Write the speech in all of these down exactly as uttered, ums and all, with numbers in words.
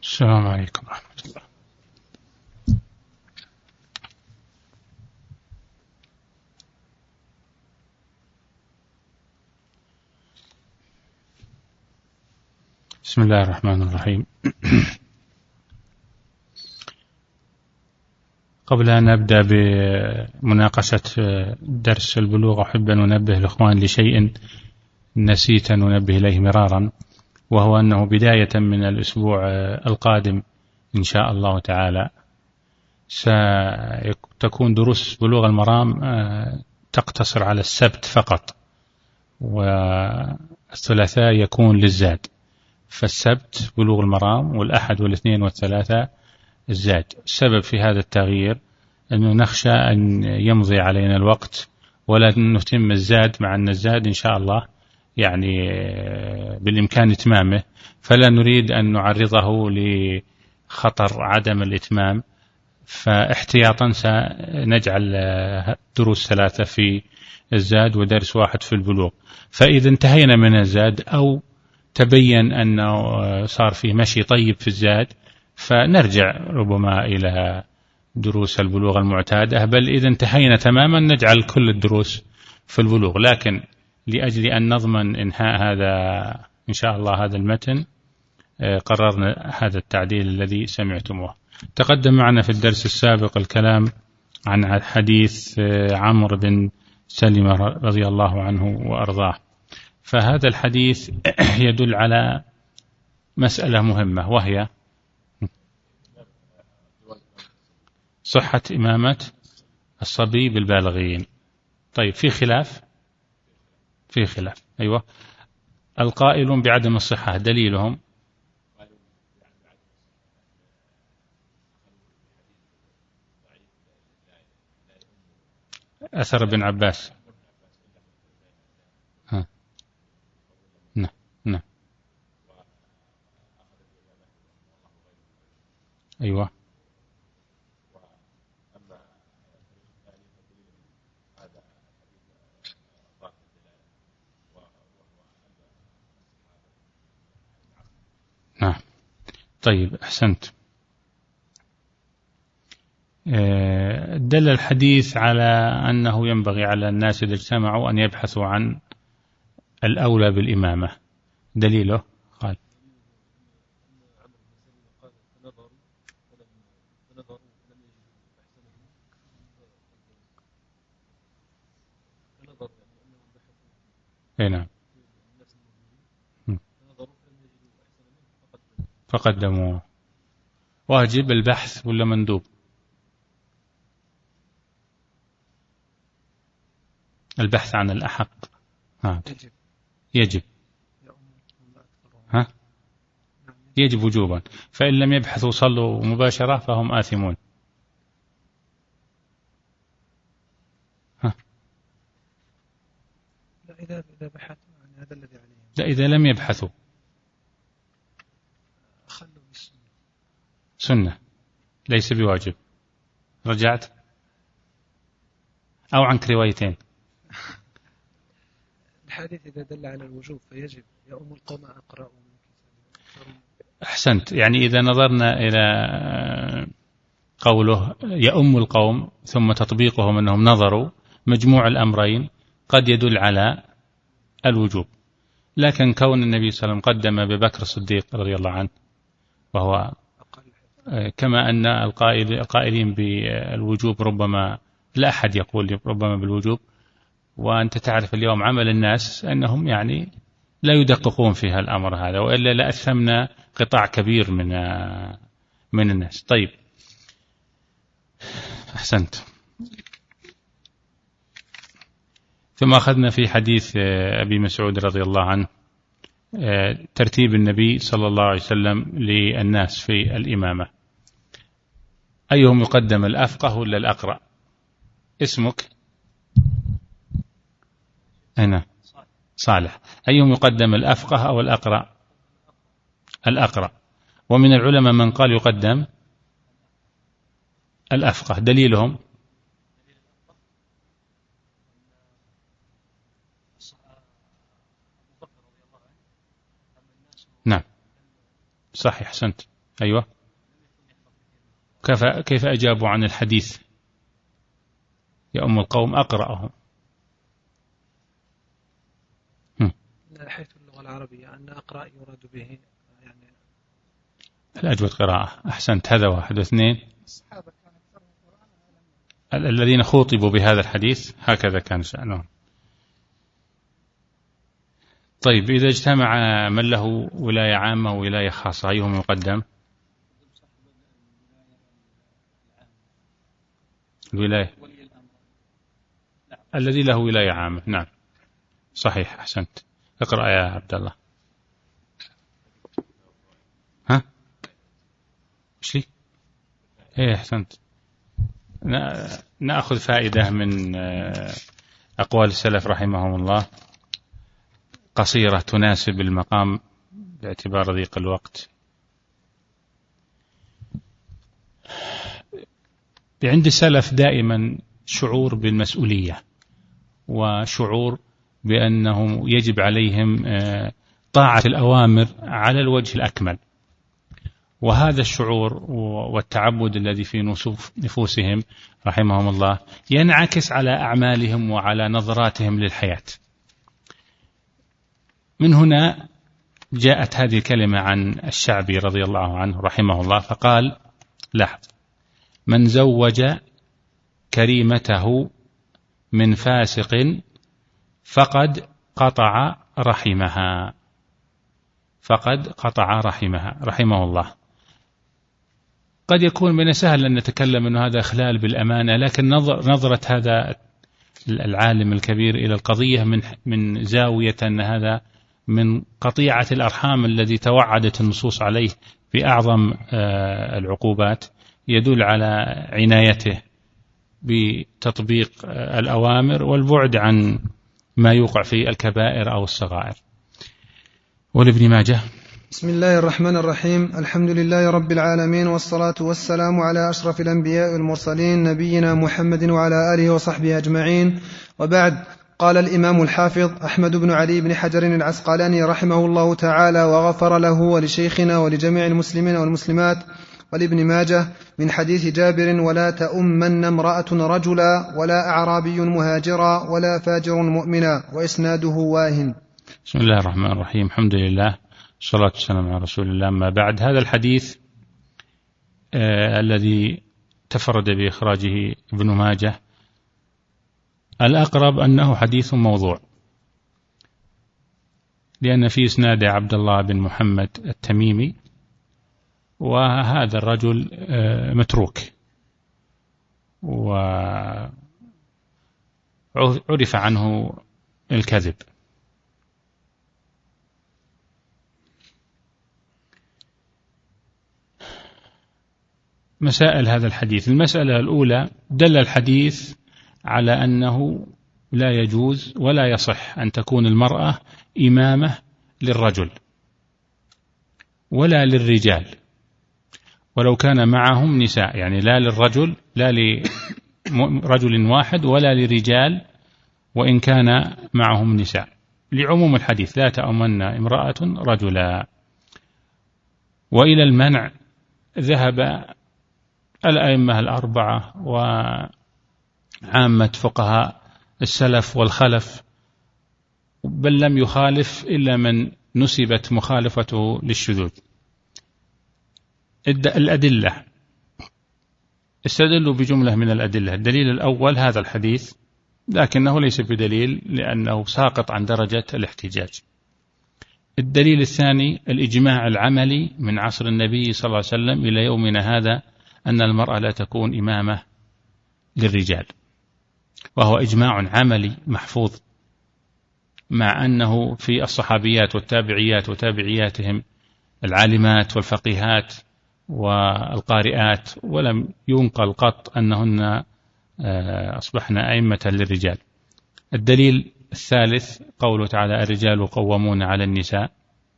السلام عليكم ورحمة الله. بسم الله الرحمن الرحيم. قبل أن نبدأ بمناقشة درس البلوغ أحب أن أنبه الإخوان لشيء نسيت أن أنبه إليه مرارا، وهو أنه بداية من الأسبوع القادم إن شاء الله تعالى ستكون دروس بلوغ المرام تقتصر على السبت فقط، والثلاثاء يكون للزاد. فالسبت بلوغ المرام، والأحد والاثنين والثلاثاء الزاد. السبب في هذا التغيير أنه نخشى أن يمضي علينا الوقت ولا نتم الزاد، مع أن الزاد إن شاء الله يعني بالإمكان إتمامه، فلا نريد أن نعرضه لخطر عدم الإتمام، فاحتياطا سنجعل دروس ثلاثة في الزاد ودرس واحد في البلوغ. فإذا انتهينا من الزاد أو تبين أنه صار فيه مشي طيب في الزاد فنرجع ربما إلى دروس البلوغ المعتادة، بل إذا انتهينا تماما نجعل كل الدروس في البلوغ. لكن لأجل أن نضمن إنهاء هذا إن شاء الله هذا المتن قررنا هذا التعديل الذي سمعتموه. تقدم معنا في الدرس السابق الكلام عن حديث عمرو بن سلمة رضي الله عنه وأرضاه، فهذا الحديث يدل على مسألة مهمة، وهي صحة إمامة الصبي بالبالغين. طيب في خلاف في خلاف أيوة. القائلون بعدم الصحة دليلهم أثر ابن عباس. ها. نعم نعم أيوة. نعم طيب أحسنت. دل الحديث على أنه ينبغي على الناس إذا اجتمعوا أن يبحثوا عن الأولى بالإمامة. دليله قال نعم فقدموا. واجب البحث ولا مندوب؟ البحث عن الأحق. ها. يجب ها؟ يجب وجوبا، فإن لم يبحثوا صلوا مباشرة فهم آثمون. ها؟ لا إذا إذا بحثوا عن هذا الذي عليه. لا إذا لم يبحثوا خلوا بالسنة. سنة ليس بواجب. رجعت أو عنك روايتين. الحديث إذا دل على الوجوب فيجب يؤم القوم أقرأ. أحسنت. يعني إذا نظرنا إلى قوله يؤم القوم ثم تطبيقهم أنهم نظروا، مجموع الأمرين قد يدل على الوجوب. لكن كون النبي صلى الله عليه وسلم قدم ببكر الصديق رضي الله عنه، وهو كما أن القائلين بالوجوب ربما لا أحد يقول ربما بالوجوب، وأنت تعرف اليوم عمل الناس أنهم يعني لا يدققون في الأمر هذا، وإلا لأثمنا قطاع كبير من من الناس. طيب أحسنت. ثم أخذنا في حديث أبي مسعود رضي الله عنه ترتيب النبي صلى الله عليه وسلم للناس في الإمامة. أيهم يقدم، الأفقه ولا الأقرأ؟ اسمك هنا صالح. أيهم يقدم، الأفقه أو الأقرأ؟ الأقرأ. ومن العلماء من قال يقدم الأفقه. دليلهم نعم صحيح أحسنت أيوة. كيف كيف أجابوا عن الحديث يا أم القوم؟ أقرأهم من حيث اللغة العربية أن أقرأ يراد به يعني الأجود قراءة. أحسنت. هذا واحد. واثنين، الذين خوطبوا بهذا الحديث هكذا كان شأنهم. طيب، إذا اجتمع من له ولاية عامة وولاية خاصة أيهم يقدم؟ الولاية الذي له ولاية عامة. نعم صحيح، أحسنت. اقرأ يا عبد الله. ها إيش لي؟ إيه أحسنت. نأخذ فائدة من أقوال السلف رحمهم الله قصيرة تناسب المقام باعتبار ضيق الوقت. عند السلف دائما شعور بالمسؤولية وشعور بأنه يجب عليهم طاعة الأوامر على الوجه الأكمل، وهذا الشعور والتعبد الذي في نفوسهم رحمهم الله ينعكس على أعمالهم وعلى نظراتهم للحياة. من هنا جاءت هذه الكلمة عن الشعبي رضي الله عنه رحمه الله فقال: لاحظ، من زوج كريمته من فاسق فقد قطع رحمها، فقد قطع رحمها رحمه الله. قد يكون من سهل أن نتكلم أن هذا إخلال بالأمانة، لكن نظر نظرة هذا العالم الكبير إلى القضية من من زاوية أن هذا من قطيعة الأرحام الذي توعدت النصوص عليه بأعظم العقوبات، يدل على عنايته بتطبيق الأوامر والبعد عن ما يوقع في الكبائر أو الصغائر. ولابن ماجه: بسم الله الرحمن الرحيم، الحمد لله رب العالمين، والصلاة والسلام على أشرف الأنبياء والمرسلين نبينا محمد وعلى آله وصحبه أجمعين، وبعد. قال الإمام الحافظ أحمد بن علي بن حجر العسقلاني رحمه الله تعالى وغفر له ولشيخنا ولجميع المسلمين والمسلمات ولابن ماجه من حديث جابر: ولا تؤمن امرأة رجلا ولا أعرابي مهاجرا ولا فاجر مؤمنا، وإسناده واهن. بسم الله الرحمن الرحيم، الحمد لله والصلاة والسلام على رسول الله. ما بعد، هذا الحديث آه الذي تفرد بإخراجه ابن ماجه الأقرب أنه حديث موضوع، لأن في إسناد عبد الله بن محمد التميمي، وهذا الرجل آه متروك، وعرف عنه الكذب. مسائل هذا الحديث: المسألة الأولى، دل الحديث على أنه لا يجوز ولا يصح أن تكون المرأة إمامة للرجل ولا للرجال، ولو كان معهم نساء، يعني لا للرجل، لا لرجل واحد، ولا لرجال وإن كان معهم نساء، لعموم الحديث: لا تؤمن امرأة رجلا. وإلى المنع ذهب الأئمة الأربعة وعامة فقهاء السلف والخلف، بل لم يخالف إلا من نسبت مخالفته للشذوذ. الأدلة: استدلوا بجملة من الأدلة. الدليل الأول هذا الحديث، لكنه ليس بدليل لأنه ساقط عن درجة الاحتجاج. الدليل الثاني الإجماع العملي من عصر النبي صلى الله عليه وسلم إلى يومنا هذا أن المرأة لا تكون إمامة للرجال، وهو إجماع عملي محفوظ، مع أنه في الصحابيات والتابعيات وتابعياتهم العالمات والفقيهات والقارئات، ولم ينقل قط أنهن أصبحن أئمة للرجال. الدليل الثالث قوله تعالى: الرجال قوامون على النساء،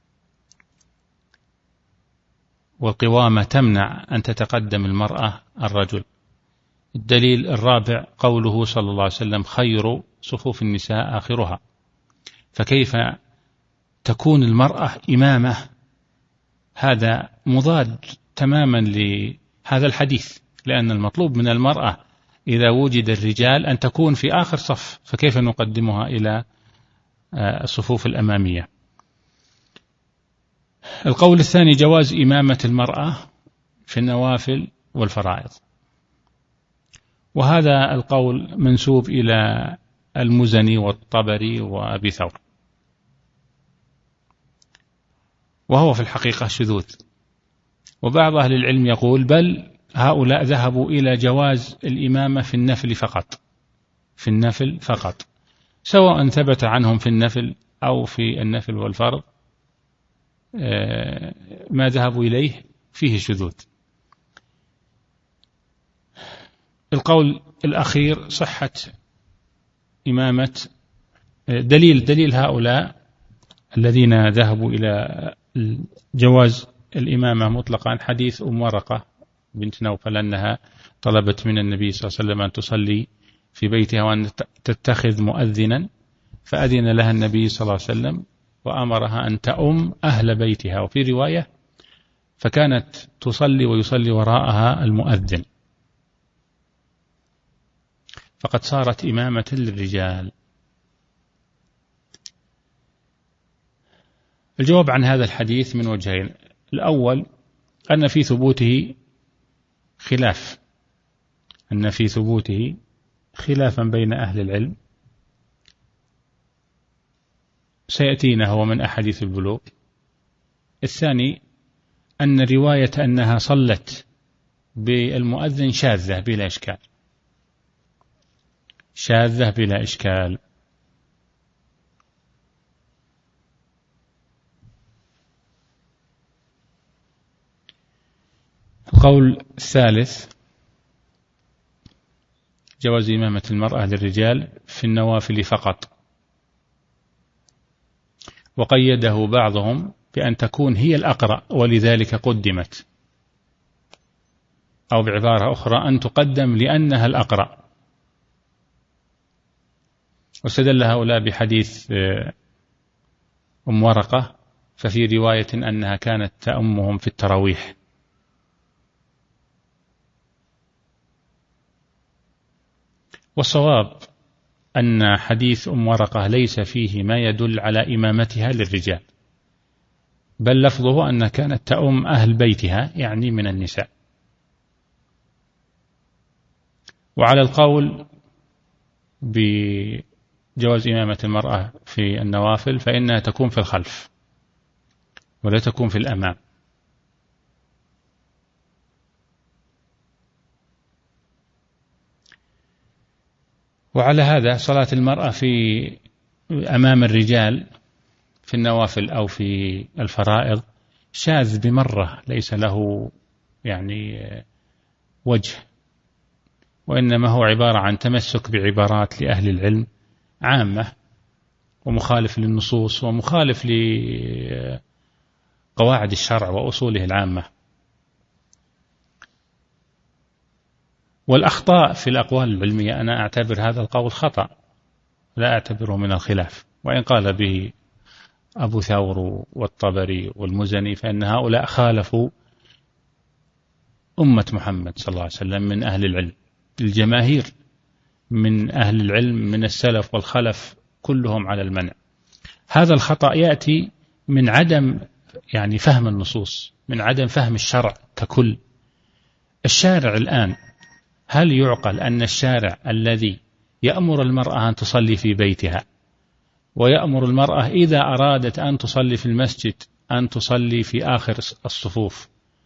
والقوامة تمنع أن تتقدم المرأة الرجل. الدليل الرابع قوله صلى الله عليه وسلم: خير صفوف النساء آخرها. فكيف تكون المرأة إمامة؟ هذا مضاد تماما لهذا الحديث، لأن المطلوب من المرأة إذا وجد الرجال أن تكون في آخر صف، فكيف نقدمها إلى الصفوف الأمامية؟ القول الثاني جواز إمامة المرأة في النوافل والفرائض، وهذا القول منسوب إلى المزني والطبري وأبي ثور، وهو في الحقيقة شذوذ. وبعض أهل العلم يقول بل هؤلاء ذهبوا إلى جواز الإمامة في النفل فقط، في النفل فقط، سواء ثبت عنهم في النفل أو في النفل والفرض، ما ذهبوا إليه فيه شذوذ. القول الأخير صحة إمامة، دليل دليل هؤلاء الذين ذهبوا إلى جواز الإمامة مطلقا حديث أم ورقة بنت نوفل أنها طلبت من النبي صلى الله عليه وسلم أن تصلي في بيتها وأن تتخذ مؤذنا، فأذن لها النبي صلى الله عليه وسلم وأمرها أن تؤم أهل بيتها، وفي رواية فكانت تصلي ويصلي وراءها المؤذن، فقد صارت إمامة للرجال. الجواب عن هذا الحديث من وجهين: الأول أن في ثبوته خلاف، أن في ثبوته خلافا بين أهل العلم سيأتينا هو من أحاديث البلوغ. الثاني أن رواية أنها صلت بالمؤذن شاذة بلا إشكال، شاذة بلا إشكال. القول الثالث جواز إمامة المرأة للرجال في النوافل فقط، وقيده بعضهم بأن تكون هي الأقرأ ولذلك قدمت، أو بعبارة أخرى أن تقدم لأنها الأقرأ. واستدل هؤلاء بحديث أم ورقة، ففي رواية أنها كانت تأمهم في التراويح. والصواب أن حديث أم ورقة ليس فيه ما يدل على إمامتها للرجال، بل لفظه أن كانت تأم أهل بيتها يعني من النساء. وعلى القول بجواز إمامة المرأة في النوافل فإنها تكون في الخلف ولا تكون في الأمام. وعلى هذا صلاة المرأة في أمام الرجال في النوافل أو في الفرائض شاذ بمرة، ليس له يعني وجه، وإنما هو عبارة عن تمسك بعبارات لأهل العلم عامة، ومخالف للنصوص ومخالف لقواعد الشرع وأصوله العامة. والأخطاء في الأقوال العلمية أنا أعتبر هذا القول خطأ، لا أعتبره من الخلاف، وإن قال به أبو ثور والطبري والمزني فإن هؤلاء خالفوا أمة محمد صلى الله عليه وسلم من أهل العلم. الجماهير من أهل العلم من السلف والخلف كلهم على المنع. هذا الخطأ يأتي من عدم يعني فهم النصوص، من عدم فهم الشرع ككل. الشارع الآن هل يعقل أن الشارع الذي يأمر المرأة أن تصلي في بيتها ويأمر المرأة إذا أرادت أن تصلي في المسجد أن تصلي في آخر الصفوف،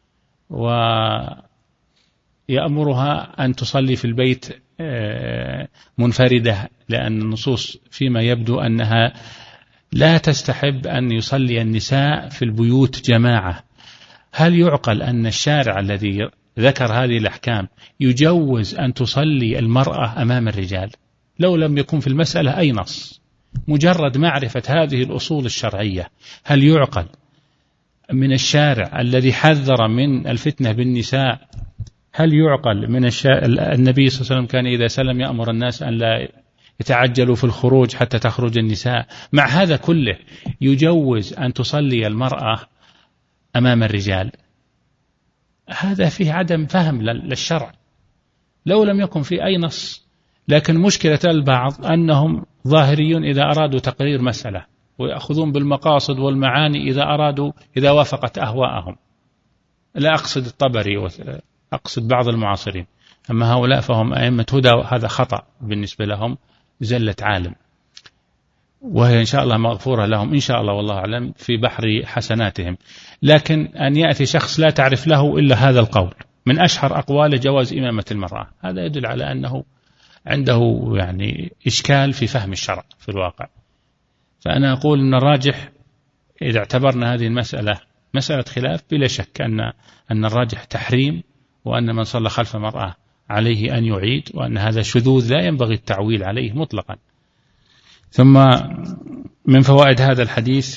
ويأمرها أن تصلي في البيت منفردة، لأن النصوص فيما يبدو أنها لا تستحب أن يصلي النساء في البيوت جماعة، هل يعقل أن الشارع الذي ذكر هذه الأحكام يجوز أن تصلي المرأة أمام الرجال لو لم يكن في المسألة أي نص؟ مجرد معرفة هذه الأصول الشرعية، هل يعقل من الشارع الذي حذر من الفتنة بالنساء، هل يعقل من الشارع النبي صلى الله عليه وسلم كان إذا سلم يأمر الناس أن لا يتعجلوا في الخروج حتى تخرج النساء، مع هذا كله يجوز أن تصلي المرأة أمام الرجال؟ هذا فيه عدم فهم للشرع لو لم يكن في أي نص. لكن مشكلة البعض أنهم ظاهريون إذا أرادوا تقرير مسألة، ويأخذون بالمقاصد والمعاني إذا أرادوا إذا وافقت أهواءهم. لا أقصد الطبري وأقصد بعض المعاصرين، أما هؤلاء فهم أئمة هدى، وهذا خطأ بالنسبة لهم، زلة عالم، وهي إن شاء الله مغفورة لهم إن شاء الله والله أعلم في بحر حسناتهم. لكن أن يأتي شخص لا تعرف له إلا هذا القول من أشهر أقوال جواز إمامة المرأة، هذا يدل على أنه عنده يعني إشكال في فهم الشرع في الواقع. فأنا أقول أن الراجح إذا اعتبرنا هذه المسألة مسألة خلاف بلا شك أن أن الراجح تحريم، وأن من صلى خلف مرأة عليه أن يعيد، وأن هذا شذوذ لا ينبغي التعويل عليه مطلقا. ثم من فوائد هذا الحديث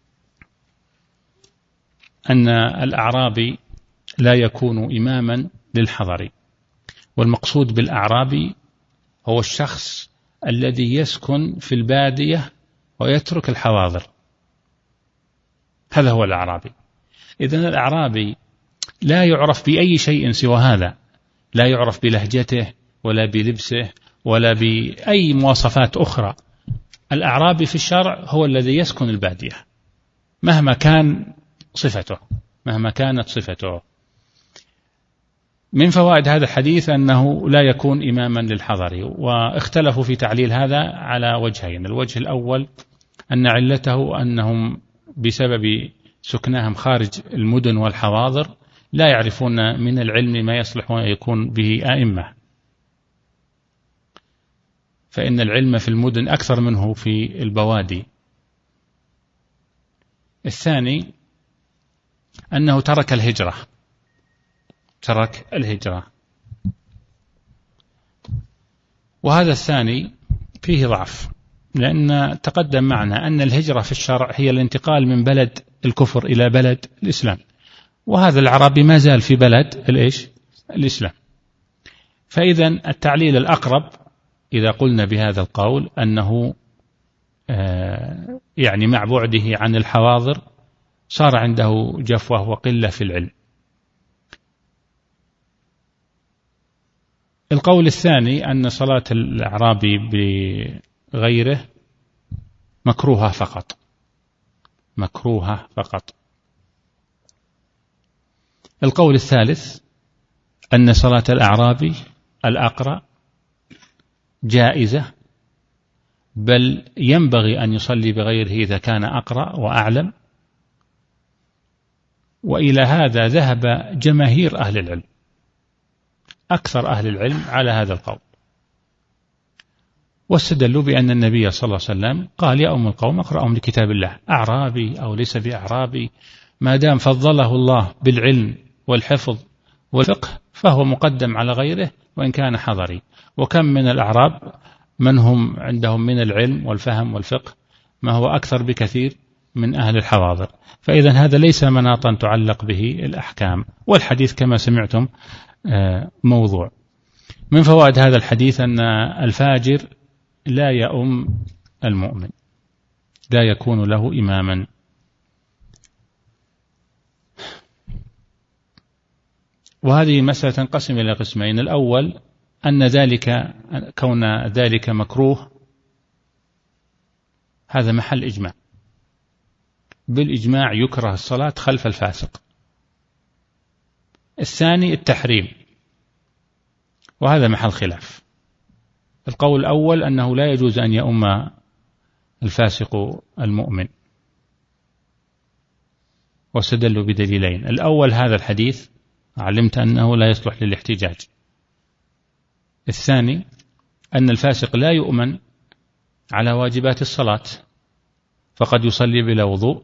أن الأعرابي لا يكون إماما للحضر، والمقصود بالأعرابي هو الشخص الذي يسكن في البادية ويترك الحواضر، هذا هو الأعرابي. إذن الأعرابي لا يعرف بأي شيء سوى هذا، لا يعرف بلهجته ولا بلبسه ولا بأي مواصفات أخرى. الأعرابي في الشرع هو الذي يسكن البادية مهما كان صفته، مهما كانت صفته. من فوائد هذا الحديث أنه لا يكون إماما للحضر، واختلفوا في تعليل هذا على وجهين. الوجه الأول أن علته أنهم بسبب سكنهم خارج المدن والحواضر لا يعرفون من العلم ما يصلح أن يكون به آئمة، فإن العلم في المدن أكثر منه في البوادي. الثاني أنه ترك الهجرة، ترك الهجرة، وهذا الثاني فيه ضعف، لأن تقدم معنا أن الهجرة في الشرع هي الانتقال من بلد الكفر إلى بلد الإسلام، وهذا العربي ما زال في بلد الإيش؟ الإسلام. فإذا التعليل الأقرب إذا قلنا بهذا القول أنه آه يعني مع بعده عن الحواضر صار عنده جفوة وقلة في العلم. القول الثاني أن صلاة الأعرابي بغيره مكروهة فقط، مكروهة فقط. القول الثالث أن صلاة الأعرابي الأقرأ جائزة، بل ينبغي أن يصلي بغيره إذا كان أقرأ وأعلم، وإلى هذا ذهب جماهير أهل العلم، أكثر أهل العلم على هذا القول، واستدلوا بأن النبي صلى الله عليه وسلم قال يا أم القوم اقرأهم لكتاب الله، أعرابي أو ليس بأعرابي، ما دام فضله الله بالعلم والحفظ والفقه فهو مقدم على غيره وإن كان حضري. وكم من الأعراب من هم عندهم من العلم والفهم والفقه ما هو أكثر بكثير من أهل الحواضر. فإذا هذا ليس مناطا تعلق به الأحكام، والحديث كما سمعتم موضوع. من فوائد هذا الحديث أن الفاجر لا يؤم المؤمن، لا يكون له إماما. وهذه المسألة تنقسم إلى قسمين. الأول أن ذلك كون ذلك مكروه هذا محل إجماع، بالإجماع يكره الصلاة خلف الفاسق. الثاني التحريم، وهذا محل خلاف. القول الأول أنه لا يجوز أن يؤم الفاسق المؤمن، واستدلوا بدليلين. الأول هذا الحديث علمت أنه لا يصلح للاحتجاج. الثاني أن الفاسق لا يؤمن على واجبات الصلاة، فقد يصلي بلا وضوء،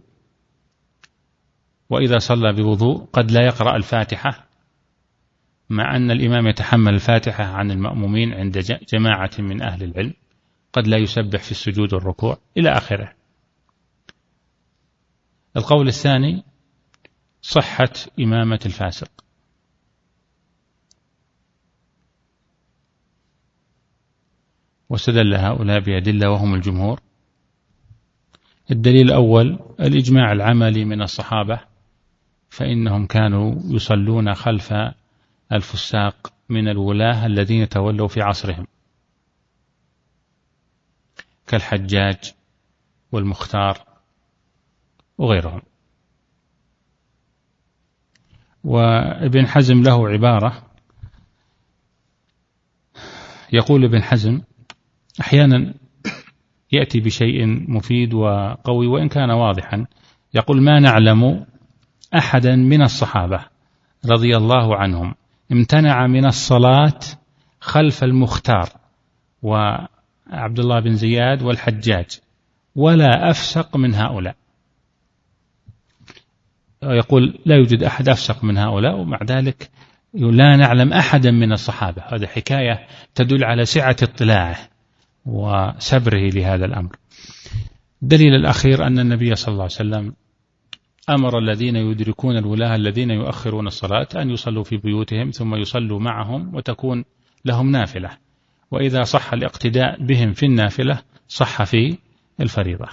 وإذا صلى بوضوء قد لا يقرأ الفاتحة، مع أن الإمام يتحمل الفاتحة عن المأمومين عند جماعة من أهل العلم، قد لا يسبح في السجود والركوع إلى آخره. القول الثاني صحة إمامة الفاسق، واستدل هؤلاء بأدلة وهم الجمهور. الدليل الأول الإجماع العملي من الصحابة فإنهم كانوا يصلون خلف الفساق من الولاة الذين تولوا في عصرهم كالحجاج والمختار وغيرهم. وابن حزم له عبارة، يقول ابن حزم أحيانا يأتي بشيء مفيد وقوي وإن كان واضحا، يقول ما نعلم أحدا من الصحابة رضي الله عنهم امتنع من الصلاة خلف المختار وعبد الله بن زياد والحجاج ولا أفسق من هؤلاء. يقول لا يوجد أحد أفسق من هؤلاء، ومع ذلك لا نعلم أحدا من الصحابة. هذه حكاية تدل على سعة اطلاعه وسبره لهذا الأمر. الدليل الأخير أن النبي صلى الله عليه وسلم أمر الذين يدركون الولاة الذين يؤخرون الصلاة أن يصلوا في بيوتهم ثم يصلوا معهم وتكون لهم نافلة، وإذا صح الاقتداء بهم في النافلة صح في الفريضة.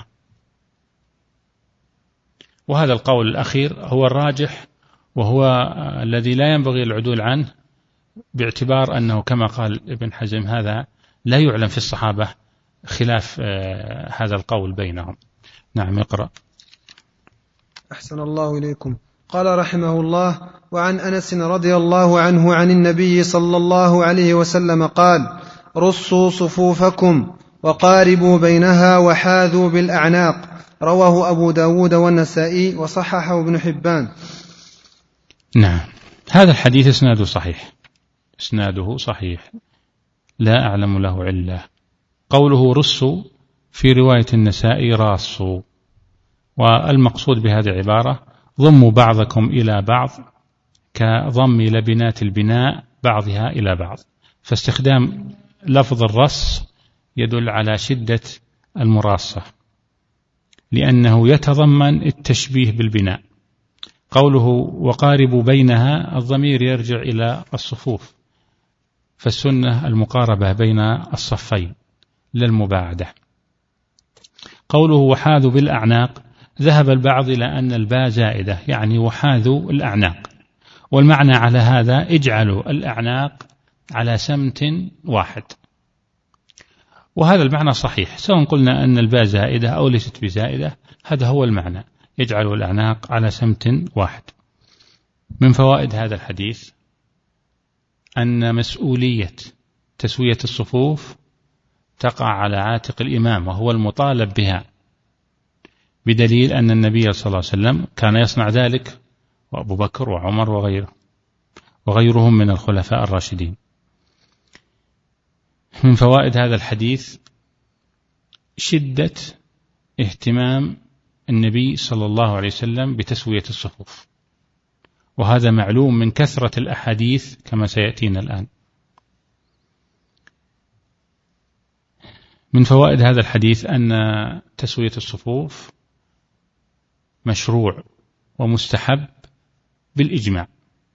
وهذا القول الأخير هو الراجح وهو الذي لا ينبغي العدول عنه، باعتبار أنه كما قال ابن حزم هذا لا يعلم في الصحابة خلاف هذا القول بينهم. نعم اقرأ. أحسن الله إليكم. قال رحمه الله: وعن أنس رضي الله عنه عن النبي صلى الله عليه وسلم قال: رصوا صفوفكم وقاربوا بينها وحاذوا بالأعناق. رواه أبو داود والنسائي وصححه ابن حبان. نعم، هذا الحديث اسناده صحيح، اسناده صحيح لا أعلم له علة. قوله رصوا في رواية النسائي راصوا، والمقصود بهذه العبارة ضموا بعضكم إلى بعض كضم لبنات البناء بعضها إلى بعض، فاستخدام لفظ الرص يدل على شدة المراصة لأنه يتضمن التشبيه بالبناء. قوله وقاربوا بينها الضمير يرجع إلى الصفوف، فالسنة المقاربة بين الصفين للمباعدة. قوله وحاذوا بالأعناق ذهب البعض إلى أن الباء زائدة، يعني وحاذوا الأعناق، والمعنى على هذا اجعلوا الأعناق على سمت واحد، وهذا المعنى صحيح سواء قلنا أن الباء زائدة أو ليست بزائدة، هذا هو المعنى، اجعلوا الأعناق على سمت واحد. من فوائد هذا الحديث أن مسؤولية تسوية الصفوف تقع على عاتق الإمام وهو المطالب بها، بدليل أن النبي صلى الله عليه وسلم كان يصنع ذلك وأبو بكر وعمر وغيره وغيرهم من الخلفاء الراشدين. من فوائد هذا الحديث شدة اهتمام النبي صلى الله عليه وسلم بتسوية الصفوف، وهذا معلوم من كثرة الأحاديث كما سيأتينا الآن. من فوائد هذا الحديث أن تسوية الصفوف مشروع ومستحب بالإجماع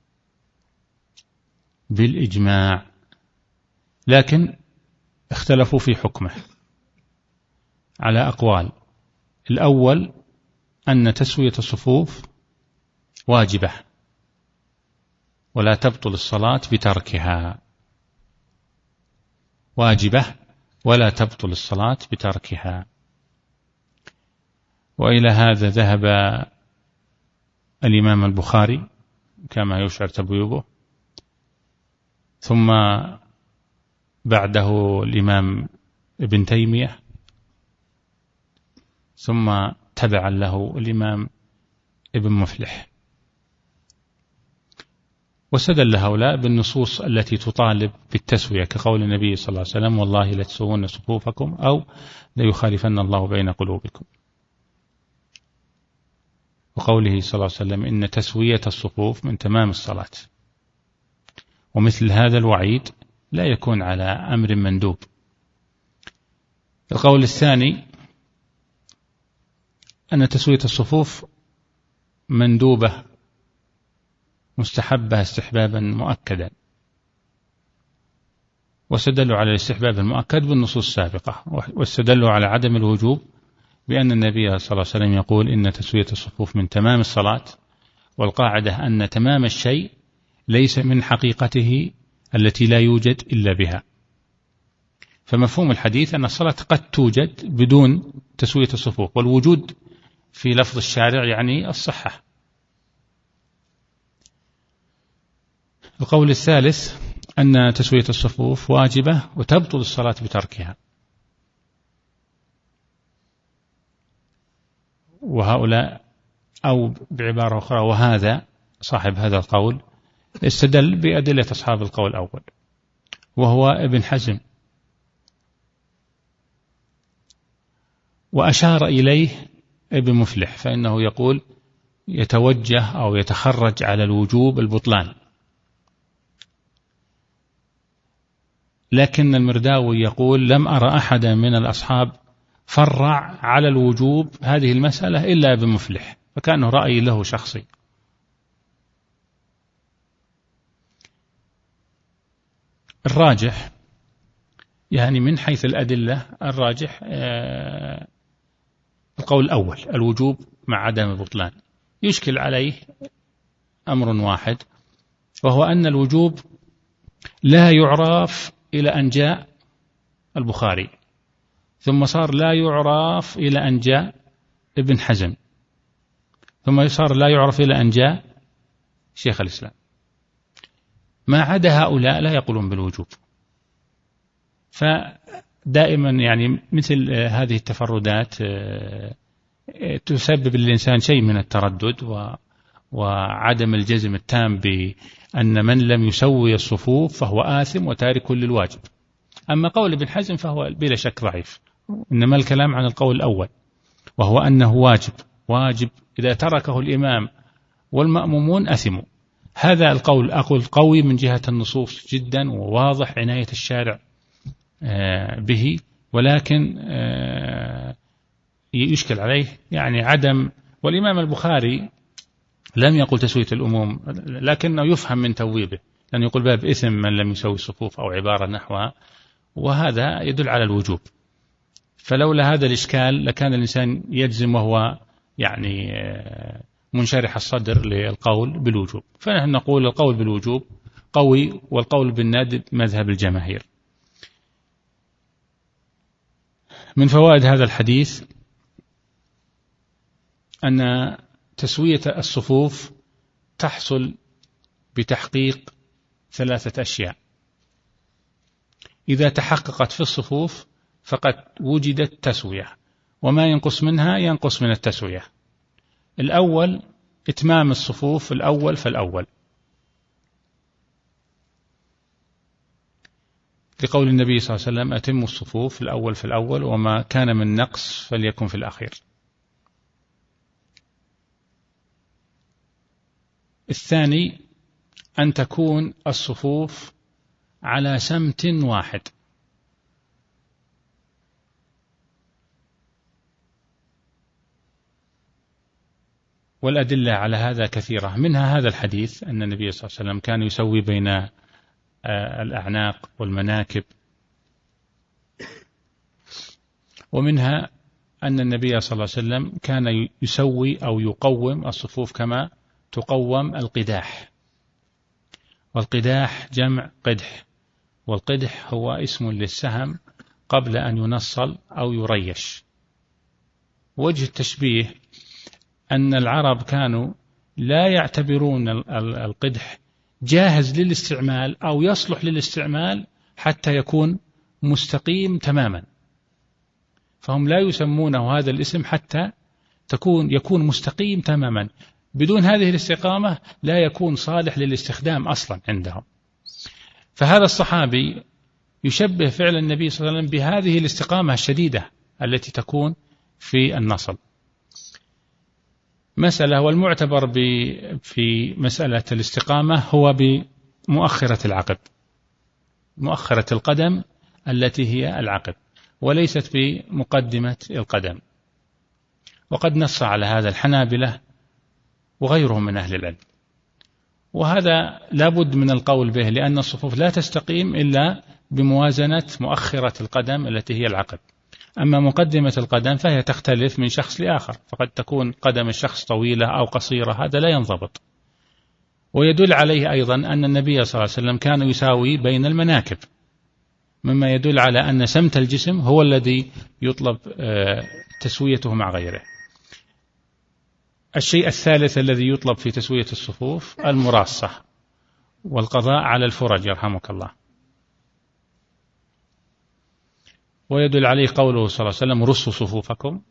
بالإجماع لكن اختلفوا في حكمه على أقوال. الأول أن تسوية الصفوف واجبة ولا تبطل الصلاة بتركها، واجبة ولا تبطل الصلاة بتركها. وإلى هذا ذهب الإمام البخاري كما يشعر تبويبه، ثم بعده الإمام ابن تيمية، ثم تبعا له الإمام ابن مفلح. واستدل هؤلاء بالنصوص التي تطالب بالتسوية كقول النبي صلى الله عليه وسلم والله لتسوون صفوفكم أو ليخالفن الله بين قلوبكم، وقوله صلى الله عليه وسلم إن تسوية الصفوف من تمام الصلاة. ومثل هذا الوعيد لا يكون على أمر مندوب. القول الثاني أن تسوية الصفوف مندوبة مستحبة استحبابا مؤكدا، واستدلوا على الاستحباب المؤكد بالنصوص السابقة، واستدلوا على عدم الوجوب بأن النبي صلى الله عليه وسلم يقول إن تسوية الصفوف من تمام الصلاة، والقاعدة أن تمام الشيء ليس من حقيقته التي لا يوجد إلا بها. فمفهوم الحديث أن الصلاة قد توجد بدون تسوية الصفوف، والوجود في لفظ الشارع يعني الصحة. القول الثالث أن تسوية الصفوف واجبة وتبطل الصلاة بتركها، وهؤلاء أو بعبارة أخرى وهذا صاحب هذا القول استدل بأدلة أصحاب القول الأول وهو ابن حزم، وأشار إليه ابن مفلح، فإنه يقول يتوجه أو يتخرج على الوجوب البطلان. لكن المرداوي يقول لم أرى أحدا من الأصحاب فرع على الوجوب هذه المسألة إلا ابن مفلح، فكانه رأي له شخصي. الراجح يعني من حيث الأدلة الراجح آه القول الأول الوجوب مع عدم البطلان. يشكل عليه أمر واحد، وهو أن الوجوب لا يعرف إلى أن جاء البخاري، ثم صار لا يعرف إلى أن جاء ابن حزم، ثم صار لا يعرف إلى أن جاء شيخ الإسلام. ما عدا هؤلاء لا يقولون بالوجوب. فدائما يعني مثل هذه التفردات تسبب للإنسان شيء من التردد وعدم الجزم التام بأن من لم يسوي الصفوف فهو آثم وتارك للواجب. أما قول ابن حزم فهو بلا شك ضعيف، إنما الكلام عن القول الأول وهو أنه واجب واجب إذا تركه الإمام والمأمومون أثموا. هذا القول أقول قوي من جهة النصوص جدا وواضح عناية الشارع به، ولكن يشكل عليه يعني عدم، والإمام البخاري لم يقل تسوية الأموم، لكنه يفهم من تويبه، لأنه يقول باب إثم من لم يسوي الصفوف أو عبارة نحوها، وهذا يدل على الوجوب. فلولا هذا الإشكال لكان الإنسان يجزم وهو يعني منشرح الصدر للقول بالوجوب. فنحن نقول القول بالوجوب قوي، والقول بالندب مذهب الجماهير. من فوائد هذا الحديث أن تسوية الصفوف تحصل بتحقيق ثلاثة أشياء. إذا تحققت في الصفوف فقد وجدت تسوية، وما ينقص منها ينقص من التسوية. الأول إتمام الصفوف الأول فالأول، لقول النبي صلى الله عليه وسلم أتموا الصفوف الأول فالأول وما كان من نقص فليكن في الأخير. الثاني أن تكون الصفوف على سمت واحد، والأدلة على هذا كثيرة، منها هذا الحديث أن النبي صلى الله عليه وسلم كان يسوي بين الأعناق والمناكب، ومنها أن النبي صلى الله عليه وسلم كان يسوي أو يقوم الصفوف كما تقوم القداح، والقداح جمع قدح، والقدح هو اسم للسهم قبل أن ينصل أو يريش. وجه التشبيه أن العرب كانوا لا يعتبرون القدح جاهز للاستعمال أو يصلح للاستعمال حتى يكون مستقيم تماما، فهم لا يسمونه هذا الاسم حتى تكون يكون مستقيم تماما. بدون هذه الاستقامة لا يكون صالح للاستخدام أصلا عندهم. فهذا الصحابي يشبه فعل النبي صلى الله عليه وسلم بهذه الاستقامة الشديدة التي تكون في النصب. مسألة والمعتبر في مسألة الاستقامة هو بمؤخرة العقب، مؤخرة القدم التي هي العقب، وليست بمقدمة القدم. وقد نص على هذا الحنابلة وغيرهم من أهل العلم، وهذا لابد من القول به، لأن الصفوف لا تستقيم إلا بموازنة مؤخرة القدم التي هي العقب. أما مقدمة القدم فهي تختلف من شخص لآخر، فقد تكون قدم الشخص طويلة أو قصيرة، هذا لا ينضبط. ويدل عليه أيضا أن النبي صلى الله عليه وسلم كان يساوي بين المناكب، مما يدل على أن سمت الجسم هو الذي يطلب تسويته مع غيره. الشيء الثالث الذي يطلب في تسوية الصفوف المراصة والقضاء على الفرج يرحمك الله. ويدل عليه قوله صلى الله عليه وسلم رصوا صفوفكم.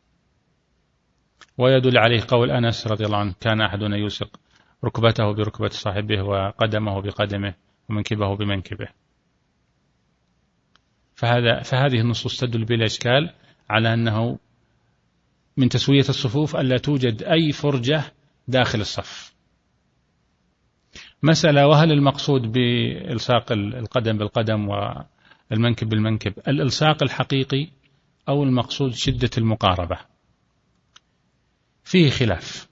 ويدل عليه قول أنس رضي الله عنه كان أحدنا يلصق ركبته بركبة صاحبه وقدمه بقدمه ومنكبه بمنكبه. فهذا فهذه النصوص تدل بلا إشكال على أنه من تسوية الصفوف ألا توجد أي فرجة داخل الصف. مسألة: وهل المقصود بإلصاق القدم بالقدم والمنكب بالمنكب الإلصاق الحقيقي أو المقصود شدة المقاربة؟ فيه خلاف،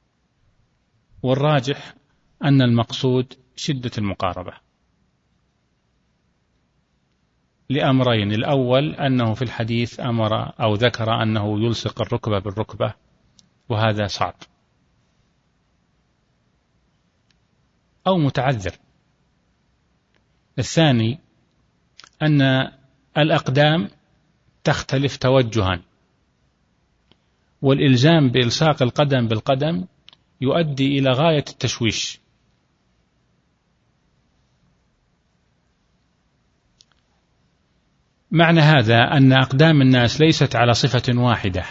والراجح أن المقصود شدة المقاربة لأمرين: الأول أنه في الحديث أمر أو ذكر أنه يلصق الركبة بالركبة، وهذا صعب أو متعذر. الثاني أن الأقدام تختلف توجها، والإلزام بإلصاق القدم بالقدم يؤدي إلى غاية التشويش. معنى هذا أن أقدام الناس ليست على صفة واحدة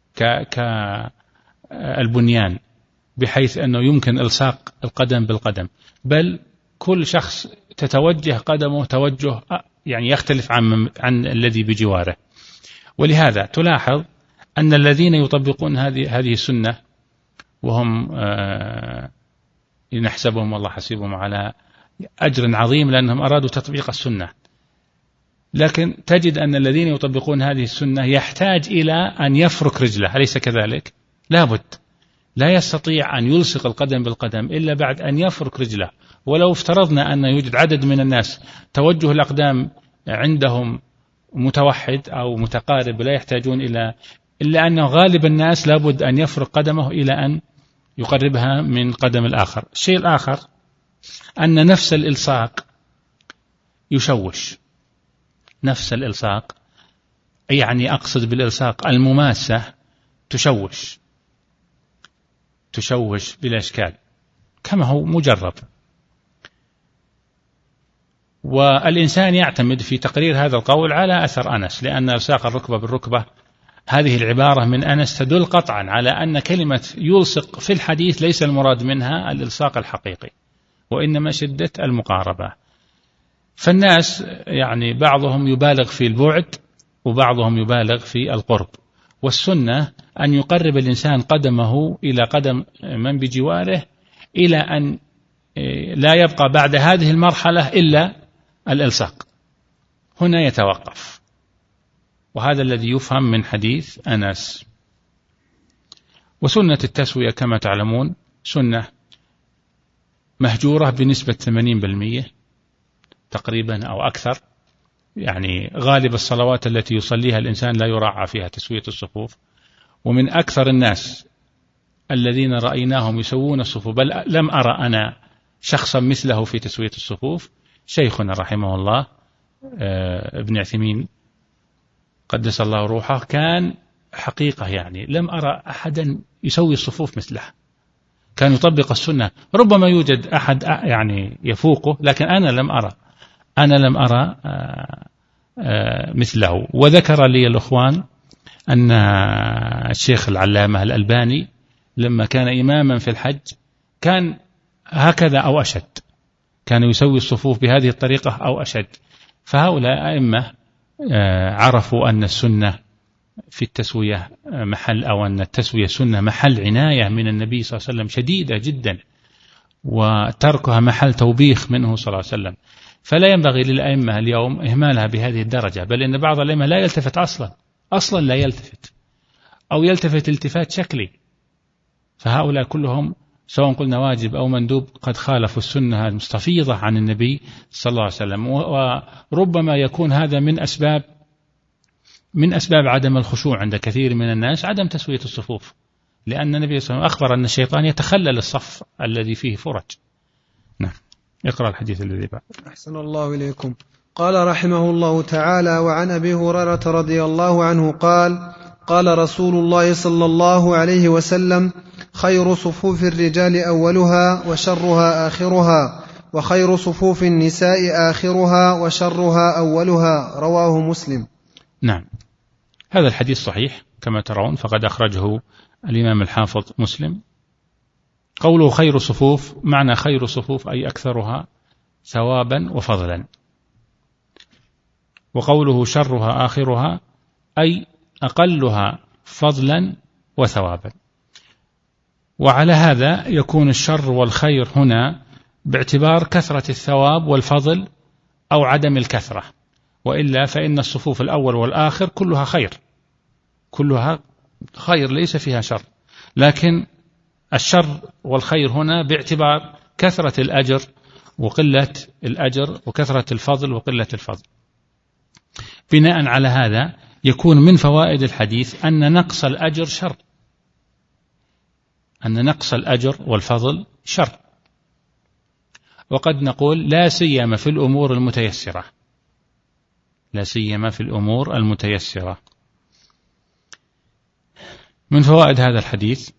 كالبنيان بحيث أنه يمكن إلصاق القدم بالقدم، بل كل شخص تتوجه قدمه توجه يعني يختلف عن, عن الذي بجواره. ولهذا تلاحظ أن الذين يطبقون هذه هذه السنة وهم آه نحسبهم والله حسيبهم على أجر عظيم لأنهم أرادوا تطبيق السنة، لكن تجد أن الذين يطبقون هذه السنة يحتاج إلى أن يفرك رجله، أليس كذلك؟ لابد، لا يستطيع أن يلصق القدم بالقدم إلا بعد أن يفرك رجله. ولو افترضنا أن يوجد عدد من الناس توجه الأقدام عندهم متوحد أو متقارب لا يحتاجون إلى إلا أن غالب الناس لابد أن يفرق قدمه إلى أن يقربها من قدم الآخر. الشيء الآخر أن نفس الإلصاق يشوش، نفس الإلصاق يعني أقصد بالإلصاق المماسة تشوش تشوش بلا إشكال كما هو مجرب. والإنسان يعتمد في تقرير هذا القول على أثر أنس، لأن إلصاق الركبة بالركبة هذه العبارة من أنس تدل قطعا على أن كلمة يلصق في الحديث ليس المراد منها الإلصاق الحقيقي وإنما شدة المقاربة. فالناس يعني بعضهم يبالغ في البعد وبعضهم يبالغ في القرب، والسنة أن يقرب الإنسان قدمه إلى قدم من بجواره إلى أن لا يبقى بعد هذه المرحلة إلا الإلصاق، هنا يتوقف. وهذا الذي يفهم من حديث أنس. وسنة التسوية كما تعلمون سنة مهجورة بنسبة ثمانين بالمئة تقريبا أو أكثر، يعني غالب الصلوات التي يصليها الإنسان لا يراعى فيها تسوية الصفوف. ومن أكثر الناس الذين رأيناهم يسوون الصفوف، بل لم أرى أنا شخصا مثله في تسوية الصفوف، شيخنا رحمه الله ابن عثيمين قدس الله روحه، كان حقيقة يعني لم أرى أحدا يسوي الصفوف مثله، كان يطبق السنة. ربما يوجد أحد يعني يفوقه، لكن أنا لم أرى أنا لم أرى مثله. وذكر لي الأخوان أن الشيخ العلامة الألباني لما كان إماما في الحج كان هكذا أو أشد، كان يسوي الصفوف بهذه الطريقة أو أشد. فهؤلاء أئمة عرفوا أن السنة في التسوية محل أو أن التسوية سنة محل عناية من النبي صلى الله عليه وسلم شديدة جدا، وتركها محل توبيخ منه صلى الله عليه وسلم. فلا ينبغي للأئمة اليوم إهمالها بهذه الدرجة، بل إن بعض الأئمة لا يلتفت أصلا أصلا لا يلتفت أو يلتفت التفات شكلي. فهؤلاء كلهم سواء قلنا واجب أو مندوب قد خالفوا السنة المستفيضة عن النبي صلى الله عليه وسلم. وربما يكون هذا من أسباب من أسباب عدم الخشوع عند كثير من الناس، عدم تسوية الصفوف، لأن النبي صلى الله عليه وسلم أخبر أن الشيطان يتخلل الصف الذي فيه فرج. نعم. اقرأ الحديث الذي بعد. أحسن الله إليكم. قال رحمه الله تعالى: وعن أبي هريرة رضي الله عنه قال: قال رسول الله صلى الله عليه وسلم: خير صفوف الرجال أولها وشرها آخرها، وخير صفوف النساء آخرها وشرها أولها. رواه مسلم. نعم، هذا الحديث صحيح كما ترون، فقد أخرجه الإمام الحافظ مسلم. قوله خير صفوف، معنى خير صفوف أي أكثرها ثوابا وفضلا، وقوله شرها آخرها أي أقلها فضلا وثوابا. وعلى هذا يكون الشر والخير هنا باعتبار كثرة الثواب والفضل أو عدم الكثرة، وإلا فإن الصفوف الأول والآخر كلها خير، كلها خير ليس فيها شر، لكن الشر والخير هنا باعتبار كثرة الأجر وقلة الأجر وكثرة الفضل وقلة الفضل. بناء على هذا يكون من فوائد الحديث أن نقص الأجر شر، أن نقص الأجر والفضل شر. وقد نقول لا سيما في الأمور المتيسرة، لا سيما في الأمور المتيسرة. من فوائد هذا الحديث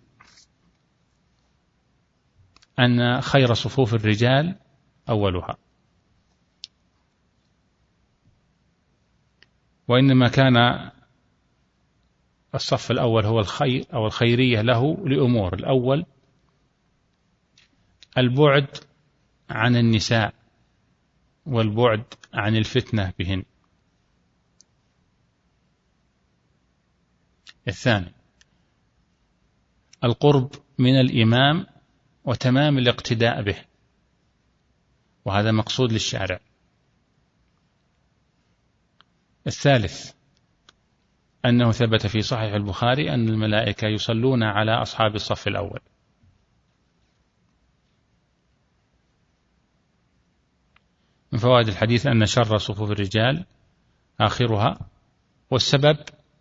أن خير صفوف الرجال أولها، وإنما كان الصف الأول هو الخير أو الخيرية له لأمور: الأول البعد عن النساء والبعد عن الفتنة بهن. الثاني القرب من الإمام وتمام الاقتداء به، وهذا مقصود للشارع. الثالث أنه ثبت في صحيح البخاري أن الملائكة يصلون على أصحاب الصف الأول. من فوائد الحديث أن شر صفوف الرجال آخرها، والسبب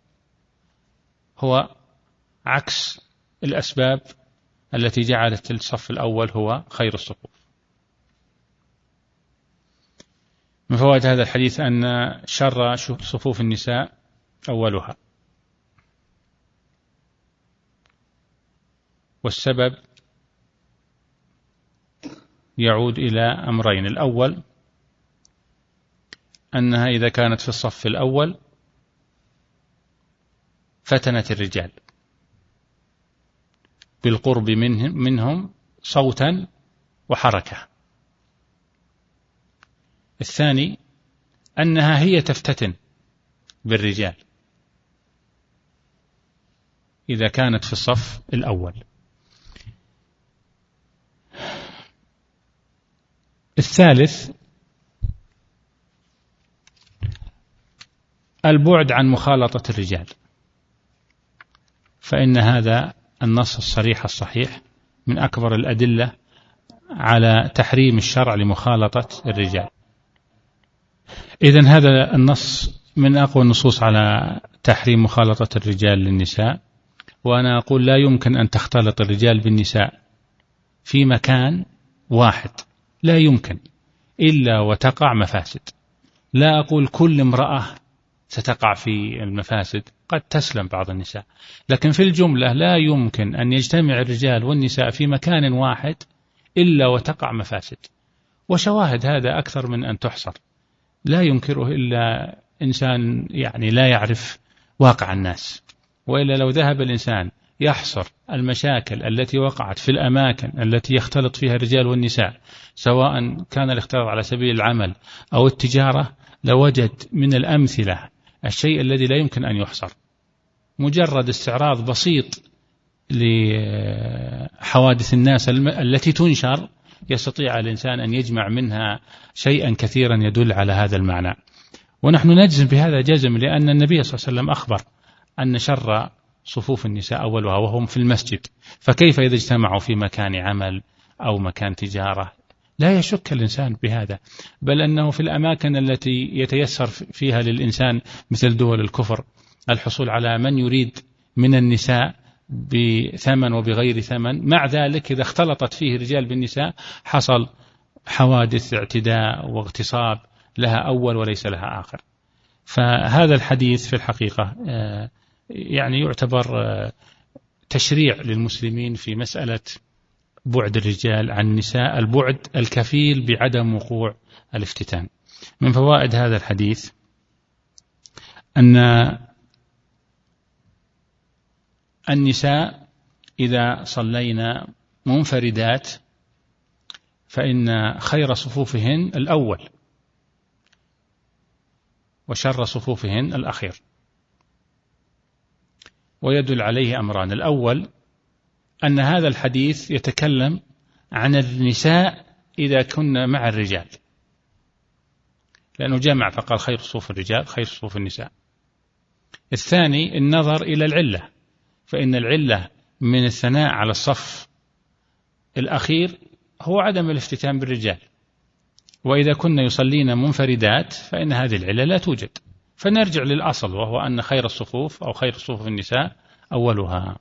هو عكس الأسباب التي جعلت الصف الأول هو خير الصفوف. من فوائد هذا الحديث أن شر صفوف النساء أولها، والسبب يعود إلى أمرين: الأول أنها إذا كانت في الصف الأول فتنت الرجال بالقرب منهم, منهم صوتا وحركة. الثاني أنها هي تفتتن بالرجال إذا كانت في الصف الأول. الثالث البعد عن مخالطة الرجال، فإن هذا النص الصريح الصحيح من أكبر الأدلة على تحريم الشرع لمخالطة الرجال. إذن هذا النص من أقوى النصوص على تحريم مخالطة الرجال للنساء. وأنا أقول لا يمكن أن تختلط الرجال بالنساء في مكان واحد، لا يمكن إلا وتقع مفاسد. لا أقول كل امرأة ستقع في المفاسد، قد تسلم بعض النساء، لكن في الجملة لا يمكن أن يجتمع الرجال والنساء في مكان واحد إلا وتقع مفاسد. وشواهد هذا أكثر من أن تحصر، لا ينكره إلا إنسان يعني لا يعرف واقع الناس. وإلا لو ذهب الإنسان يحصر المشاكل التي وقعت في الأماكن التي يختلط فيها الرجال والنساء، سواء كان الاختلاط على سبيل العمل أو التجارة، لوجد من الأمثلة الشيء الذي لا يمكن أن يحصر. مجرد استعراض بسيط لحوادث الناس التي تنشر يستطيع الإنسان أن يجمع منها شيئا كثيرا يدل على هذا المعنى. ونحن نجزم بهذا جزم، لأن النبي صلى الله عليه وسلم أخبر أن شر صفوف النساء أولها وهم في المسجد، فكيف إذا اجتمعوا في مكان عمل أو مكان تجارة؟ لا يشك الإنسان بهذا، بل أنه في الأماكن التي يتيسر فيها للإنسان مثل دول الكفر الحصول على من يريد من النساء بثمن وبغير ثمن، مع ذلك إذا اختلطت فيه الرجال بالنساء حصل حوادث اعتداء واغتصاب لها أول وليس لها آخر. فهذا الحديث في الحقيقة يعني يعتبر تشريع للمسلمين في مسألة بعد الرجال عن النساء، البعد الكفيل بعدم وقوع الافتتان. من فوائد هذا الحديث أن النساء إذا صلينا منفردات فإن خير صفوفهن الأول وشر صفوفهن الأخير. ويدل عليه أمران: الأول أن هذا الحديث يتكلم عن النساء إذا كنا مع الرجال، لأنه جمع فقال خير صفوف الرجال خير صفوف النساء. الثاني النظر إلى العلة، فإن العلة من الثناء على الصف الأخير هو عدم الافتتان بالرجال، وإذا كنا يصلين منفردات فإن هذه العلة لا توجد، فنرجع للأصل وهو أن خير الصفوف أو خير صفوف النساء أولها.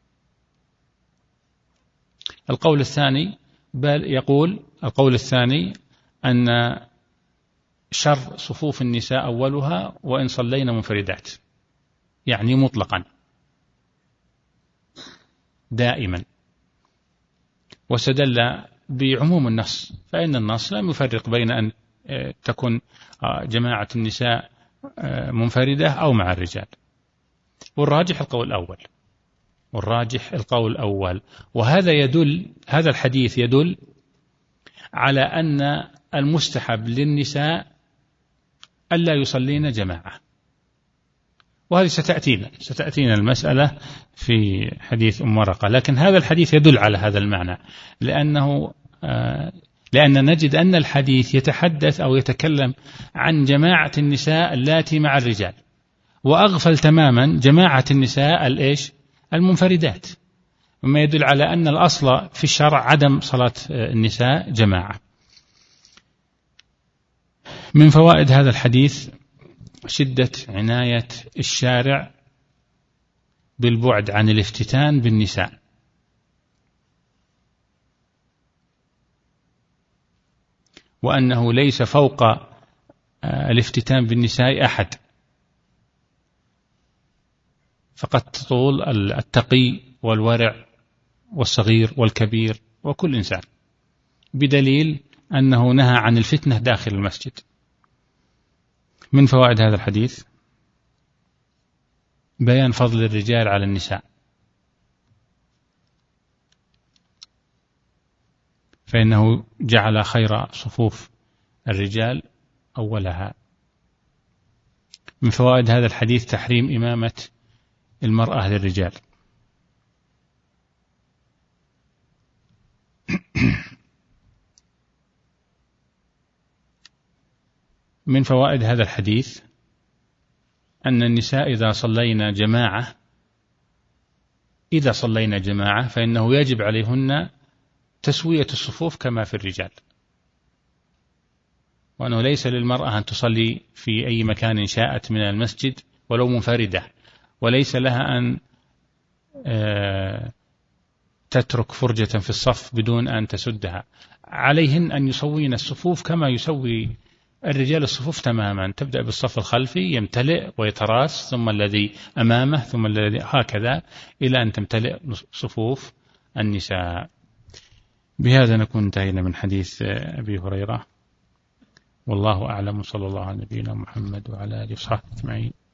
القول الثاني بل يقول القول الثاني أن شر صفوف النساء أولها وإن صلينا منفردات، يعني مطلقا دائما، واستدل بعموم النص، فإن النص لم يفرق بين أن تكون جماعة النساء منفردة أو مع الرجال. والراجح القول الأول والراجح القول الأول وهذا يدل هذا الحديث يدل على أن المستحب للنساء ألا يصلين جماعة، وهذه ستأتينا ستأتينا المسألة في حديث أم ورقة، لكن هذا الحديث يدل على هذا المعنى، لأنه لأن نجد أن الحديث يتحدث أو يتكلم عن جماعة النساء اللاتي مع الرجال، وأغفل تماما جماعة النساء الإيش المنفردات، مما يدل على أن الأصل في الشرع عدم صلاة النساء جماعة. من فوائد هذا الحديث شدة عناية الشارع بالبعد عن الافتتان بالنساء، وأنه ليس فوق الافتتان بالنساء أحد، فقد تطول التقي والورع والصغير والكبير وكل إنسان، بدليل أنه نهى عن الفتنة داخل المسجد. من فوائد هذا الحديث بيان فضل الرجال على النساء، فإنه جعل خير صفوف الرجال أولها. من فوائد هذا الحديث تحريم إمامة المرأة للرجال. من فوائد هذا الحديث أن النساء إذا صلينا جماعة إذا صلينا جماعة فإنه يجب عليهن تسوية الصفوف كما في الرجال، وأنه ليس للمرأة أن تصلي في أي مكان شاءت من المسجد ولو منفردة، وليس لها أن تترك فرجة في الصف بدون أن تسدها. عليهن أن يسوين الصفوف كما يسوي الرجال الصفوف تماما، تبدأ بالصف الخلفي يمتلئ ويتراس، ثم الذي أمامه، ثم الذي هكذا إلى أن تمتلئ صفوف النساء. بهذا نكون انتهينا من حديث أبي هريرة، والله أعلم، صلى الله على نبينا محمد وعلى آله وصحبه أجمعين.